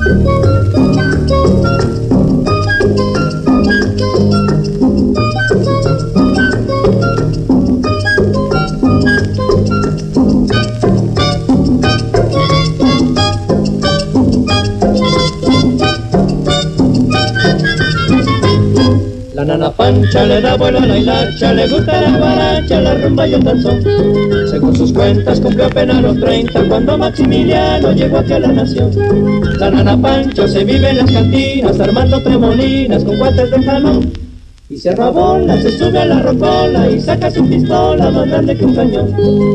La nana Pancha le da vuelo a la hilacha, le gusta la guaracha, la rumba y el danzón. Según sus cuentas cumplió apenas los 30 cuando Maximiliano llegó aquí a la nación. La nana Pancha se vive en las cantinas armando tremolinas con guantes de jalón. Y se bola, se sube a la rocola y saca su pistola más grande que un cañón.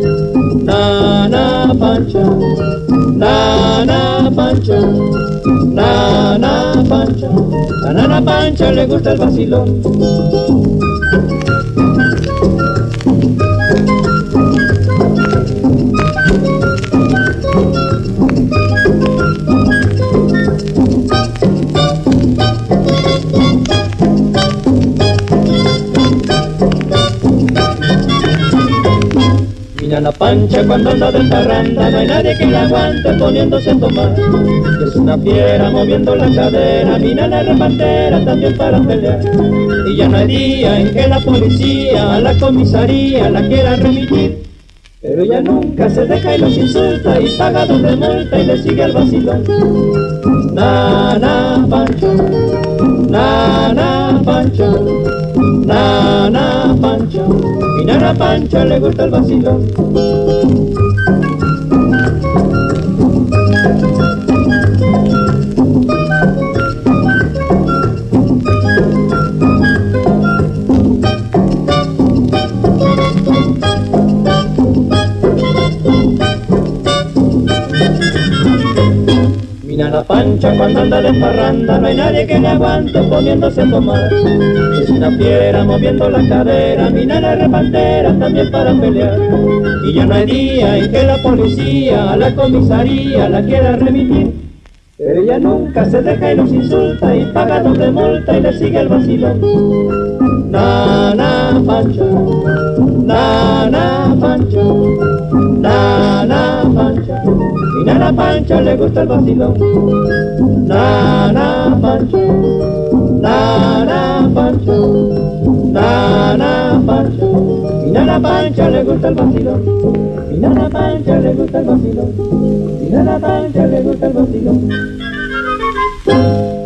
Nana Pancha, Nana Pancha, Nana Pancha, la nana Pancha le gusta el vacilón. Mi nana Pancha cuando anda de parranda no hay nadie que la aguante poniéndose a tomar. Es una fiera moviendo la cadera, mi nana es repantera también para pelear. Y ya no hay día en que la policía a la comisaría la quiera remitir. Pero ella nunca se deja y los insulta y paga doble multa y le sigue al vacilón. Nana Pancha, Nana Pancha, Nana Pancha, mi nana Pancha le gusta el vacilón. Mi nana Pancha cuando anda de parranda no hay nadie que le aguante poniéndose a tomar. Es una fiera moviendo la cadera, mi nana es repantera también para pelear. Y ya no hay día en que la policía a la comisaría la quiera remitir. Pero ella nunca se deja y los insulta y paga doble multa y le sigue el vacilón. Nana Pancha, Nana Pancha, Nana Pancha, mi nana Pancha le gusta el vacilón. Nana Pancha, Nana Pancha, Nana Pancha, mi nana Pancha le gusta el vacilón. Mi nana Pancha le gusta el vacilón. Mi nana Pancha le gusta el vacilón.